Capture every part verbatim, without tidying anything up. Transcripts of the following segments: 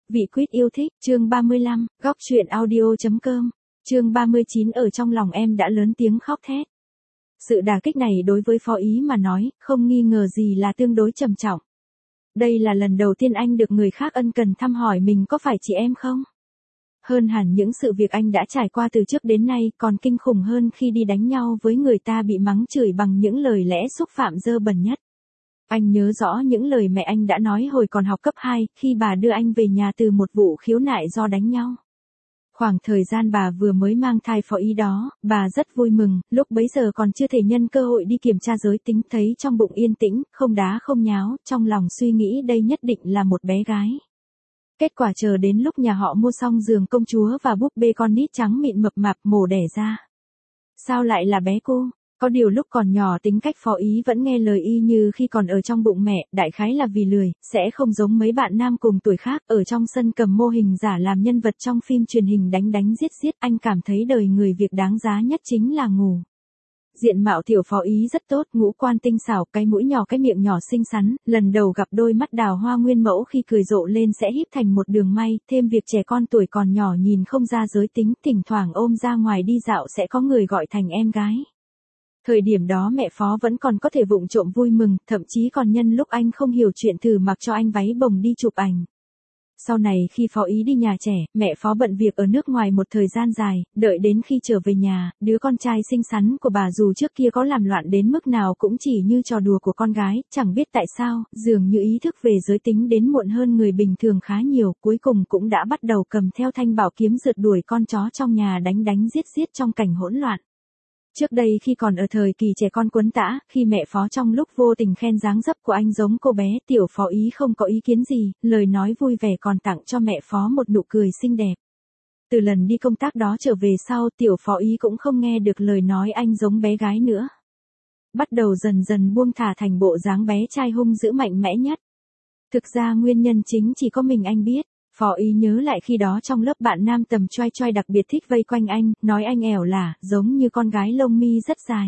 Vị quýt yêu thích, chương ba mươi lăm, góc truyện audio.com, chương ba mươi chín ở trong lòng em đã lớn tiếng khóc thét. Sự đả kích này đối với Phó Ý mà nói, không nghi ngờ gì là tương đối trầm trọng. Đây là lần đầu tiên anh được người khác ân cần thăm hỏi mình có phải chị em không? Hơn hẳn những sự việc anh đã trải qua từ trước đến nay còn kinh khủng hơn khi đi đánh nhau với người ta bị mắng chửi bằng những lời lẽ xúc phạm dơ bẩn nhất. Anh nhớ rõ những lời mẹ anh đã nói hồi còn học cấp hai, khi bà đưa anh về nhà từ một vụ khiếu nại do đánh nhau. Khoảng thời gian bà vừa mới mang thai Phó Ý đó, bà rất vui mừng, lúc bấy giờ còn chưa thể nhân cơ hội đi kiểm tra giới tính, thấy trong bụng yên tĩnh, không đá không nháo, trong lòng suy nghĩ đây nhất định là một bé gái. Kết quả chờ đến lúc nhà họ mua xong giường công chúa và búp bê con nít trắng mịn mập mạp mổ đẻ ra. Sao lại là bé cô? Có điều lúc còn nhỏ tính cách Phó Ý vẫn nghe lời y như khi còn ở trong bụng mẹ, đại khái là vì lười, sẽ không giống mấy bạn nam cùng tuổi khác, ở trong sân cầm mô hình giả làm nhân vật trong phim truyền hình đánh đánh giết giết, anh cảm thấy đời người việc đáng giá nhất chính là ngủ. Diện mạo tiểu Phó Ý rất tốt, ngũ quan tinh xảo, cái mũi nhỏ cái miệng nhỏ xinh xắn, lần đầu gặp đôi mắt đào hoa nguyên mẫu khi cười rộ lên sẽ híp thành một đường may, thêm việc trẻ con tuổi còn nhỏ nhìn không ra giới tính, thỉnh thoảng ôm ra ngoài đi dạo sẽ có người gọi thành em gái. Thời điểm đó mẹ Phó vẫn còn có thể vụng trộm vui mừng, thậm chí còn nhân lúc anh không hiểu chuyện thử mặc cho anh váy bồng đi chụp ảnh. Sau này khi Phó Ý đi nhà trẻ, mẹ Phó bận việc ở nước ngoài một thời gian dài, đợi đến khi trở về nhà, đứa con trai xinh xắn của bà dù trước kia có làm loạn đến mức nào cũng chỉ như trò đùa của con gái, chẳng biết tại sao, dường như ý thức về giới tính đến muộn hơn người bình thường khá nhiều, cuối cùng cũng đã bắt đầu cầm theo thanh bảo kiếm rượt đuổi con chó trong nhà đánh đánh giết giết trong cảnh hỗn loạn. Trước đây khi còn ở thời kỳ trẻ con quấn tã, khi mẹ Phó trong lúc vô tình khen dáng dấp của anh giống cô bé, tiểu Phó Ý không có ý kiến gì, lời nói vui vẻ còn tặng cho mẹ Phó một nụ cười xinh đẹp. Từ lần đi công tác đó trở về sau, tiểu Phó Ý cũng không nghe được lời nói anh giống bé gái nữa. Bắt đầu dần dần buông thả thành bộ dáng bé trai hung dữ mạnh mẽ nhất. Thực ra nguyên nhân chính chỉ có mình anh biết. Phó Ý nhớ lại khi đó trong lớp bạn nam tầm choai choai đặc biệt thích vây quanh anh, nói anh ẻo lả, giống như con gái lông mi rất dài.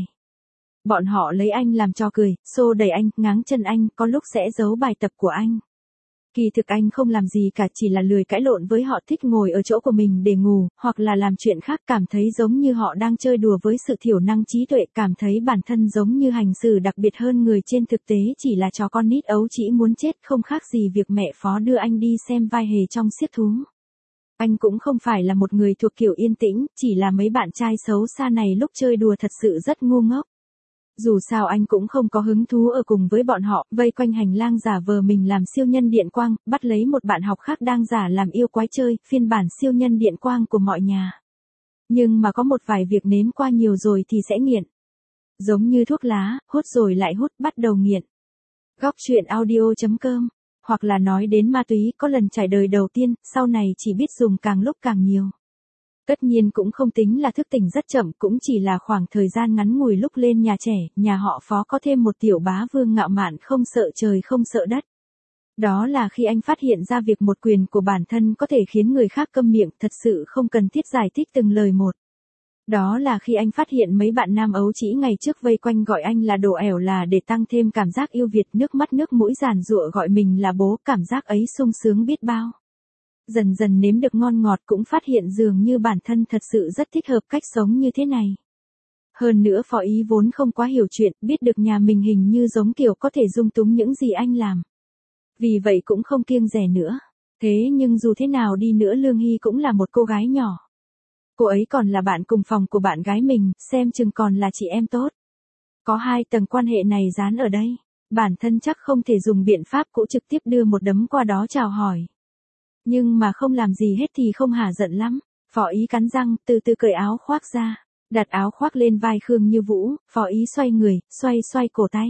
Bọn họ lấy anh làm trò cười, xô đẩy anh, ngáng chân anh, có lúc sẽ giấu bài tập của anh. Kỳ thực anh không làm gì cả, chỉ là lười cãi lộn với họ, thích ngồi ở chỗ của mình để ngủ, hoặc là làm chuyện khác, cảm thấy giống như họ đang chơi đùa với sự thiểu năng trí tuệ, cảm thấy bản thân giống như hành xử đặc biệt hơn người trên thực tế chỉ là chó con nít ấu trĩ muốn chết, không khác gì việc mẹ Phó đưa anh đi xem vai hề trong xiếc thú. Anh cũng không phải là một người thuộc kiểu yên tĩnh, chỉ là mấy bạn trai xấu xa này lúc chơi đùa thật sự rất ngu ngốc. Dù sao anh cũng không có hứng thú ở cùng với bọn họ, vây quanh hành lang giả vờ mình làm siêu nhân điện quang, bắt lấy một bạn học khác đang giả làm yêu quái chơi, phiên bản siêu nhân điện quang của mọi nhà. Nhưng mà có một vài việc nếm qua nhiều rồi thì sẽ nghiện. Giống như thuốc lá, hút rồi lại hút, bắt đầu nghiện. Góc truyện audio.com, hoặc là nói đến ma túy, có lần trải đời đầu tiên, sau này chỉ biết dùng càng lúc càng nhiều. Tất nhiên cũng không tính là thức tỉnh rất chậm, cũng chỉ là khoảng thời gian ngắn ngủi lúc lên nhà trẻ, nhà họ Phó có thêm một tiểu bá vương ngạo mạn không sợ trời không sợ đất. Đó là khi anh phát hiện ra việc một quyền của bản thân có thể khiến người khác câm miệng, thật sự không cần thiết giải thích từng lời một. Đó là khi anh phát hiện mấy bạn nam ấu trĩ ngày trước vây quanh gọi anh là đồ ẻo là để tăng thêm cảm giác yêu Việt, nước mắt nước mũi giàn giụa gọi mình là bố, cảm giác ấy sung sướng biết bao. Dần dần nếm được ngon ngọt cũng phát hiện dường như bản thân thật sự rất thích hợp cách sống như thế này. Hơn nữa Phó Ý vốn không quá hiểu chuyện, biết được nhà mình hình như giống kiểu có thể dung túng những gì anh làm. Vì vậy cũng không kiêng dè nữa. Thế nhưng dù thế nào đi nữa Lương Hy cũng là một cô gái nhỏ. Cô ấy còn là bạn cùng phòng của bạn gái mình, xem chừng còn là chị em tốt. Có hai tầng quan hệ này dán ở đây. Bản thân chắc không thể dùng biện pháp cũ trực tiếp đưa một đấm qua đó chào hỏi. Nhưng mà không làm gì hết thì không hả giận lắm. Phó Ý cắn răng, từ từ cởi áo khoác ra. Đặt áo khoác lên vai Khương Như Vũ, Phó Ý xoay người, xoay xoay cổ tay.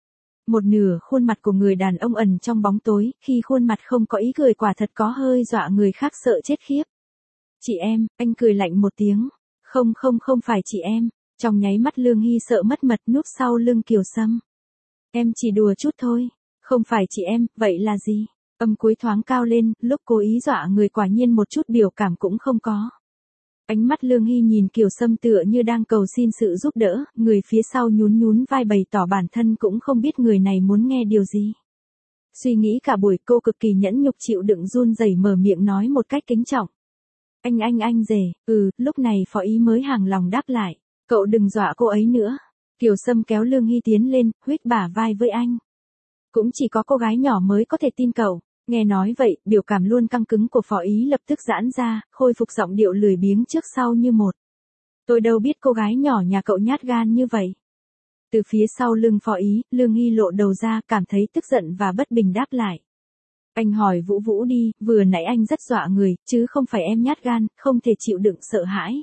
Một nửa khuôn mặt của người đàn ông ẩn trong bóng tối, khi khuôn mặt không có ý cười quả thật có hơi dọa người khác sợ chết khiếp. Chị em, anh cười lạnh một tiếng. Không không không phải chị em. Trong nháy mắt Lương Hy sợ mất mật núp sau lưng Kiều Sâm. Em chỉ đùa chút thôi. Không phải chị em, vậy là gì? Âm cuối thoáng cao lên, lúc cố ý dọa người quả nhiên một chút biểu cảm cũng không có. Ánh mắt Lương Hy nhìn Kiều Sâm tựa như đang cầu xin sự giúp đỡ, người phía sau nhún nhún vai bày tỏ bản thân cũng không biết người này muốn nghe điều gì. Suy nghĩ cả buổi cô cực kỳ nhẫn nhục chịu đựng run rẩy mở miệng nói một cách kính trọng. Anh anh anh rể, ừ, lúc này Phó Ý mới hàng lòng đáp lại. Cậu đừng dọa cô ấy nữa. Kiều Sâm kéo Lương Hy tiến lên, huých bả vai với anh. Cũng chỉ có cô gái nhỏ mới có thể tin cậu. Nghe nói vậy, biểu cảm luôn căng cứng của Phó Ý lập tức giãn ra, khôi phục giọng điệu lười biếng trước sau như một. Tôi đâu biết cô gái nhỏ nhà cậu nhát gan như vậy. Từ phía sau lưng Phó Ý, Lương Hy lộ đầu ra, cảm thấy tức giận và bất bình đáp lại. Anh hỏi Vũ Vũ đi, vừa nãy anh rất dọa người, chứ không phải em nhát gan, không thể chịu đựng sợ hãi.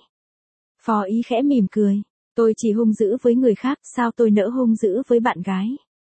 Phó Ý khẽ mỉm cười. Tôi chỉ hung dữ với người khác, sao tôi nỡ hung dữ với bạn gái.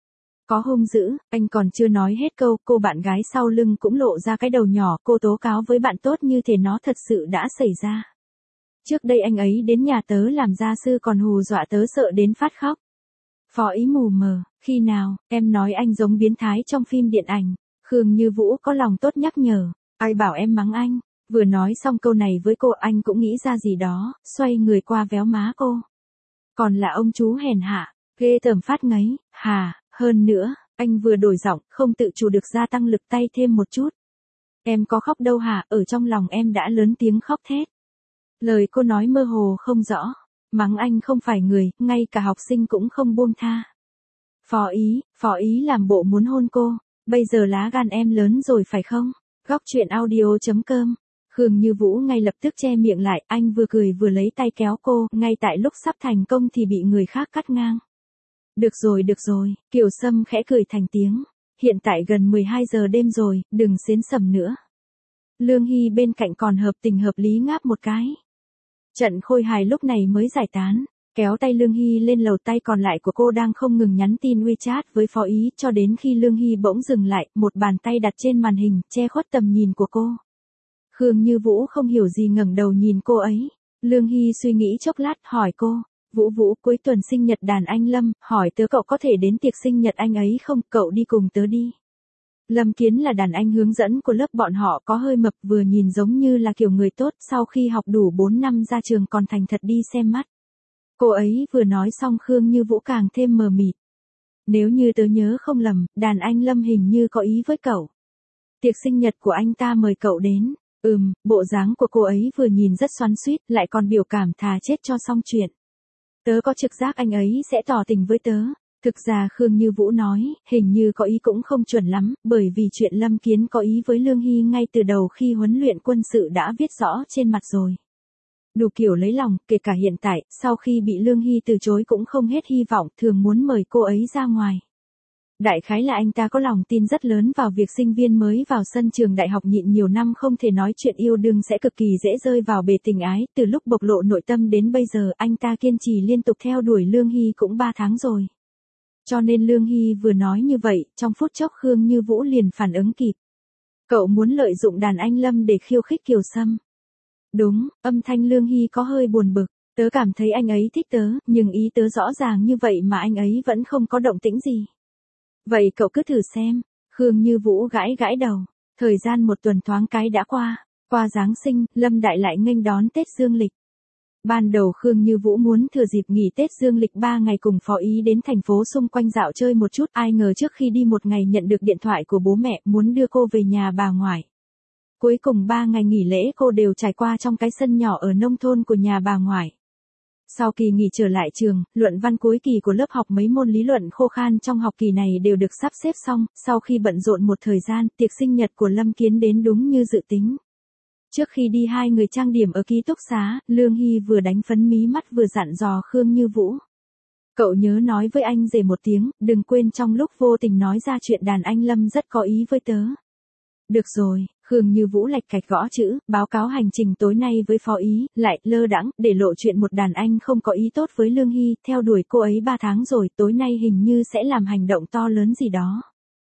Có hung dữ, anh còn chưa nói hết câu, cô bạn gái sau lưng cũng lộ ra cái đầu nhỏ, cô tố cáo với bạn tốt như thể nó thật sự đã xảy ra. Trước đây anh ấy đến nhà tớ làm gia sư còn hù dọa tớ sợ đến phát khóc. Phó Ý mù mờ, khi nào, em nói anh giống biến thái trong phim điện ảnh. Khương Như Vũ có lòng tốt nhắc nhở, ai bảo em mắng anh. Vừa nói xong câu này với cô anh cũng nghĩ ra gì đó, xoay người qua véo má cô. Còn là ông chú hèn hạ, ghê tởm phát ngấy, hà, hơn nữa, anh vừa đổi giọng, không tự chủ được gia tăng lực tay thêm một chút. Em có khóc đâu hả, ở trong lòng em đã lớn tiếng khóc thét. Lời cô nói mơ hồ không rõ, mắng anh không phải người, ngay cả học sinh cũng không buông tha. Phó Ý, Phó Ý làm bộ muốn hôn cô, bây giờ lá gan em lớn rồi phải không? Góc truyện audio chấm com. Khương Như Vũ ngay lập tức che miệng lại, anh vừa cười vừa lấy tay kéo cô, ngay tại lúc sắp thành công thì bị người khác cắt ngang. Được rồi được rồi, Kiều Sâm khẽ cười thành tiếng. Hiện tại gần mười hai giờ đêm rồi, đừng xến sầm nữa. Lương Hy bên cạnh còn hợp tình hợp lý ngáp một cái. Trận khôi hài lúc này mới giải tán, kéo tay Lương Hy lên lầu, tay còn lại của cô đang không ngừng nhắn tin WeChat với Phó Ý cho đến khi Lương Hy bỗng dừng lại, một bàn tay đặt trên màn hình, che khuất tầm nhìn của cô. Khương Như Vũ không hiểu gì ngẩng đầu nhìn cô ấy. Lương Hy suy nghĩ chốc lát hỏi cô, Vũ Vũ cuối tuần sinh nhật đàn anh Lâm, hỏi tớ cậu có thể đến tiệc sinh nhật anh ấy không, cậu đi cùng tớ đi. Lâm Kiến là đàn anh hướng dẫn của lớp bọn họ, có hơi mập, vừa nhìn giống như là kiểu người tốt, sau khi học đủ bốn năm ra trường còn thành thật đi xem mắt. Cô ấy vừa nói xong Khương Như Vũ càng thêm mờ mịt. Nếu như tớ nhớ không lầm, đàn anh Lâm hình như có ý với cậu. Tiệc sinh nhật của anh ta mời cậu đến. Ừm, bộ dáng của cô ấy vừa nhìn rất xoắn xuýt, lại còn biểu cảm thà chết cho xong chuyện. Tớ có trực giác anh ấy sẽ tỏ tình với tớ. Thực ra Khương Như Vũ nói, hình như có ý cũng không chuẩn lắm, bởi vì chuyện Lâm Kiến có ý với Lương Hy ngay từ đầu khi huấn luyện quân sự đã viết rõ trên mặt rồi. Đủ kiểu lấy lòng, kể cả hiện tại, sau khi bị Lương Hy từ chối cũng không hết hy vọng, thường muốn mời cô ấy ra ngoài. Đại khái là anh ta có lòng tin rất lớn vào việc sinh viên mới vào sân trường đại học nhịn nhiều năm không thể nói chuyện yêu đương sẽ cực kỳ dễ rơi vào bể tình ái, từ lúc bộc lộ nội tâm đến bây giờ anh ta kiên trì liên tục theo đuổi Lương Hy cũng ba tháng rồi. Cho nên Lương Hy vừa nói như vậy, trong phút chốc Khương Như Vũ liền phản ứng kịp. Cậu muốn lợi dụng đàn anh Lâm để khiêu khích Kiều Sâm. Đúng, âm thanh Lương Hy có hơi buồn bực, tớ cảm thấy anh ấy thích tớ, nhưng ý tớ rõ ràng như vậy mà anh ấy vẫn không có động tĩnh gì. Vậy cậu cứ thử xem. Khương Như Vũ gãi gãi đầu. Thời gian một tuần thoáng cái đã qua. Qua Giáng sinh, Lâm Đại lại nghênh đón Tết Dương lịch. Ban đầu Khương Như Vũ muốn thừa dịp nghỉ Tết Dương lịch ba ngày cùng Phó Ý đến thành phố xung quanh dạo chơi một chút. Ai ngờ trước khi đi một ngày nhận được điện thoại của bố mẹ muốn đưa cô về nhà bà ngoại. Cuối cùng ba ngày nghỉ lễ cô đều trải qua trong cái sân nhỏ ở nông thôn của nhà bà ngoại. Sau kỳ nghỉ trở lại trường, luận văn cuối kỳ của lớp học mấy môn lý luận khô khan trong học kỳ này đều được sắp xếp xong, sau khi bận rộn một thời gian, tiệc sinh nhật của Lâm Kiến đến đúng như dự tính. Trước khi đi hai người trang điểm ở ký túc xá, Lương Hy vừa đánh phấn mí mắt vừa dặn dò Khương Như Vũ. Cậu nhớ nói với anh rể một tiếng, đừng quên trong lúc vô tình nói ra chuyện đàn anh Lâm rất có ý với tớ. Được rồi. Khương Như Vũ lạch cạch gõ chữ, báo cáo hành trình tối nay với Phó Ý, lại lơ đãng để lộ chuyện một đàn anh không có ý tốt với Lương Hy, theo đuổi cô ấy ba tháng rồi, tối nay hình như sẽ làm hành động to lớn gì đó.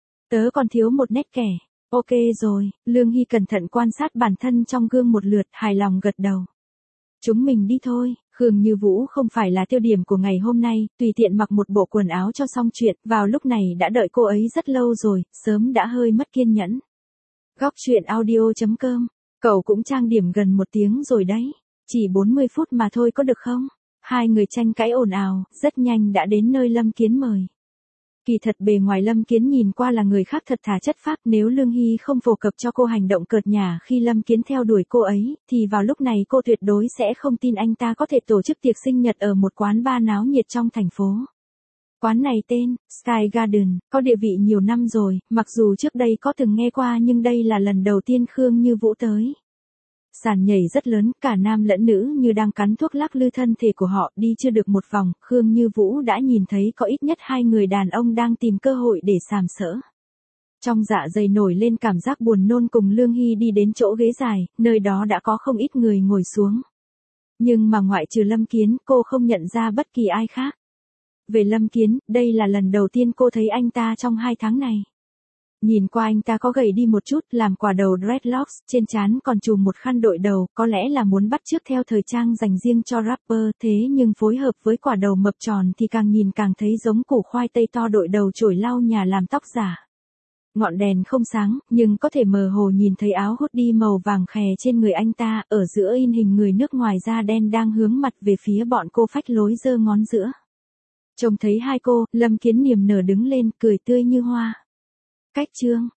Tớ còn thiếu một nét kẻ. Ok rồi, Lương Hy cẩn thận quan sát bản thân trong gương một lượt, hài lòng gật đầu. Chúng mình đi thôi. Khương Như Vũ không phải là tiêu điểm của ngày hôm nay, tùy tiện mặc một bộ quần áo cho xong chuyện, vào lúc này đã đợi cô ấy rất lâu rồi, sớm đã hơi mất kiên nhẫn. Góc truyện audio chấm com. Cậu cũng trang điểm gần một tiếng rồi đấy. Chỉ bốn mươi phút mà thôi có được không? Hai người tranh cãi ồn ào, rất nhanh đã đến nơi Lâm Kiến mời. Kỳ thật bề ngoài Lâm Kiến nhìn qua là người khác thật thà chất phác, nếu Lương Hy không phổ cập cho cô hành động cợt nhả khi Lâm Kiến theo đuổi cô ấy, thì vào lúc này cô tuyệt đối sẽ không tin anh ta có thể tổ chức tiệc sinh nhật ở một quán bar náo nhiệt trong thành phố. Quán này tên Sky Garden, có địa vị nhiều năm rồi, mặc dù trước đây có từng nghe qua nhưng đây là lần đầu tiên Khương Như Vũ tới. Sàn nhảy rất lớn, cả nam lẫn nữ như đang cắn thuốc lắc lư thân thể của họ, đi chưa được một vòng, Khương Như Vũ đã nhìn thấy có ít nhất hai người đàn ông đang tìm cơ hội để sàm sỡ. Trong dạ dày nổi lên cảm giác buồn nôn cùng Lương Hy đi đến chỗ ghế dài, nơi đó đã có không ít người ngồi xuống. Nhưng mà ngoại trừ Lâm Kiến, cô không nhận ra bất kỳ ai khác. Về Lâm Kiến, đây là lần đầu tiên cô thấy anh ta trong hai tháng này. Nhìn qua anh ta có gầy đi một chút, làm quả đầu dreadlocks, trên trán còn trùm một khăn đội đầu, có lẽ là muốn bắt chước theo thời trang dành riêng cho rapper, thế nhưng phối hợp với quả đầu mập tròn thì càng nhìn càng thấy giống củ khoai tây to đội đầu chổi lau nhà làm tóc giả. Ngọn đèn không sáng, nhưng có thể mơ hồ nhìn thấy áo hoodie màu vàng khè trên người anh ta, ở giữa in hình người nước ngoài da đen đang hướng mặt về phía bọn cô phách lối giơ ngón giữa. Trông thấy hai cô, Lâm Kiến niềm nở đứng lên, cười tươi như hoa. Cách chương